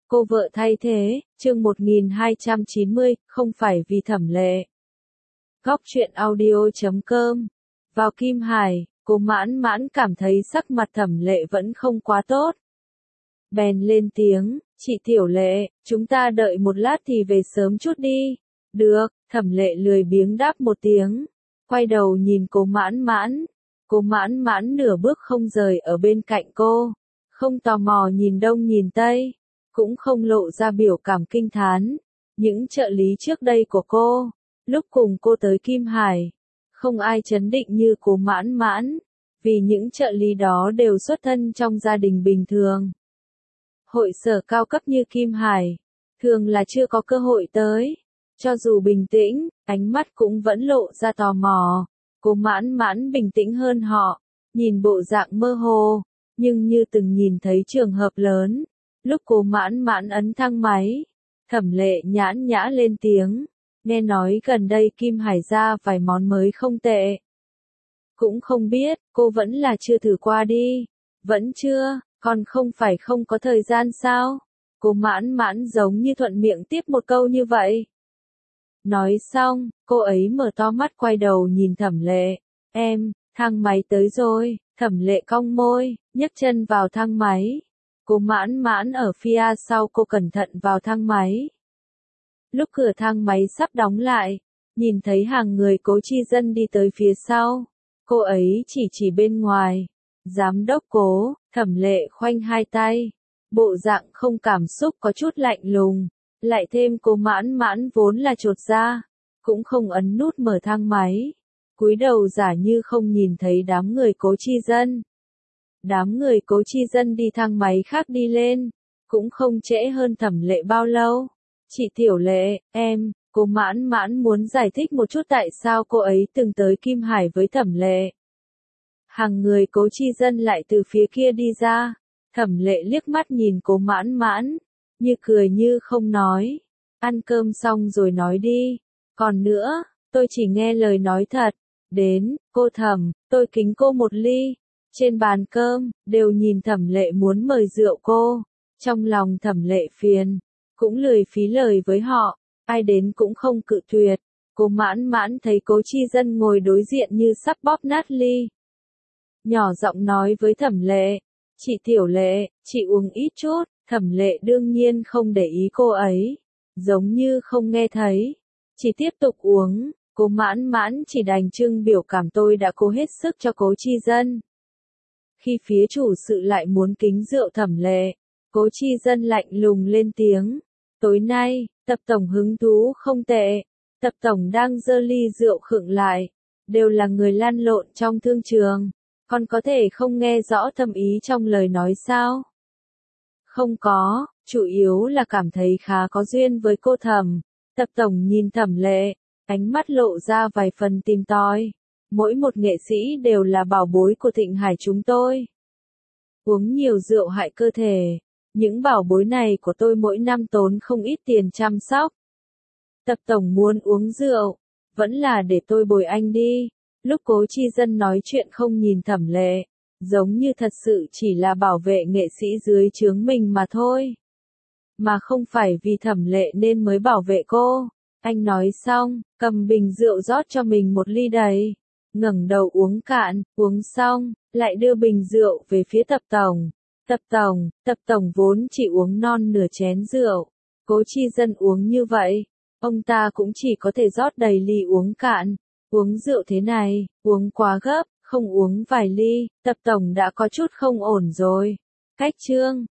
Cô vợ thay thế, chương 1290, không phải vì Thẩm Lệ. Góc truyện audio.com. Vào Kim Hải, cô mãn mãn cảm thấy sắc mặt Thẩm Lệ vẫn không quá tốt. Bèn lên tiếng, chị Tiểu Lệ, chúng ta đợi một lát thì về sớm chút đi. Được, Thẩm Lệ lười biếng đáp một tiếng. Quay đầu nhìn cô mãn mãn. Cô mãn mãn nửa bước không rời ở bên cạnh cô. Không tò mò nhìn đông nhìn tây. Cũng không lộ ra biểu cảm kinh thán. Những trợ lý trước đây của cô, lúc cùng cô tới Kim Hải, không ai chấn định như cô mãn mãn, vì những trợ lý đó đều xuất thân trong gia đình bình thường. Hội sở cao cấp như Kim Hải, thường là chưa có cơ hội tới. Cho dù bình tĩnh, ánh mắt cũng vẫn lộ ra tò mò. Cô mãn mãn bình tĩnh hơn họ, nhìn bộ dạng mơ hồ, nhưng như từng nhìn thấy trường hợp lớn. Lúc cô mãn mãn ấn thang máy, Thẩm Lệ nhãn nhã lên tiếng, nghe nói gần đây Kim Hải ra vài món mới không tệ. Cũng không biết, cô vẫn là chưa thử qua đi. Vẫn chưa, còn không phải không có thời gian sao? Cô mãn mãn giống như thuận miệng tiếp một câu như vậy. Nói xong, cô ấy mở to mắt quay đầu nhìn Thẩm Lệ. Em, thang máy tới rồi. Thẩm Lệ cong môi, nhấc chân vào thang máy. Cô mãn mãn ở phía sau cô cẩn thận vào thang máy. Lúc cửa thang máy sắp đóng lại, nhìn thấy hàng người Cố Chi Dân đi tới phía sau. Cô ấy chỉ bên ngoài. Giám đốc Cố. Thẩm Lệ khoanh hai tay. Bộ dạng không cảm xúc có chút lạnh lùng. Lại thêm cô mãn mãn vốn là chột dạ, cũng không ấn nút mở thang máy. Cúi đầu giả như không nhìn thấy đám người Cố Chi Dân. Đám người Cố Chi Dân đi thang máy khác đi lên, cũng không trễ hơn Thẩm Lệ bao lâu. Chị Tiểu Lệ, em, cô mãn mãn muốn giải thích một chút tại sao cô ấy từng tới Kim Hải với Thẩm Lệ. Hàng người Cố Chi Dân lại từ phía kia đi ra. Thẩm Lệ liếc mắt nhìn cô mãn mãn, như cười như không nói. Ăn cơm xong rồi nói đi. Còn nữa, tôi chỉ nghe lời nói thật. Đến, cô Thẩm, tôi kính cô một ly. Trên bàn cơm, đều nhìn Thẩm Lệ muốn mời rượu cô. Trong lòng Thẩm Lệ phiền, cũng lười phí lời với họ, ai đến cũng không cự tuyệt. Cô mãn mãn thấy Cố Chi Dân ngồi đối diện như sắp bóp nát ly. Nhỏ giọng nói với Thẩm Lệ, chị Tiểu Lệ, chị uống ít chút. Thẩm Lệ đương nhiên không để ý cô ấy, giống như không nghe thấy, chỉ tiếp tục uống. Cô mãn mãn chỉ đành trưng biểu cảm tôi đã cố hết sức cho Cố Chi Dân. Khi phía chủ sự lại muốn kính rượu Thẩm Lệ, Cố Chi Dân lạnh lùng lên tiếng. Tối nay, Tập tổng hứng thú không tệ. Tập tổng đang giơ ly rượu khựng lại. Đều là người lăn lộn trong thương trường. Còn có thể không nghe rõ thâm ý trong lời nói sao? Không có, chủ yếu là cảm thấy khá có duyên với cô Thẩm. Tập tổng nhìn Thẩm Lệ, ánh mắt lộ ra vài phần tìm tòi. Mỗi một nghệ sĩ đều là bảo bối của Thịnh Hải chúng tôi. Uống nhiều rượu hại cơ thể. Những bảo bối này của tôi mỗi năm tốn không ít tiền chăm sóc. Tập tổng muốn uống rượu, vẫn là để tôi bồi anh đi. Lúc Cố Chi Dân nói chuyện không nhìn Thẩm Lệ, giống như thật sự chỉ là bảo vệ nghệ sĩ dưới trướng mình mà thôi. Mà không phải vì Thẩm Lệ nên mới bảo vệ cô. Anh nói xong, cầm bình rượu rót cho mình một ly đầy. Ngẩng đầu uống cạn, uống xong, lại đưa bình rượu về phía Tập tổng. Tập tổng vốn chỉ uống non nửa chén rượu. Cố Chi Dân uống như vậy, ông ta cũng chỉ có thể rót đầy ly uống cạn. Uống rượu thế này, uống quá gấp, không uống vài ly, Tập tổng đã có chút không ổn rồi. Cách chương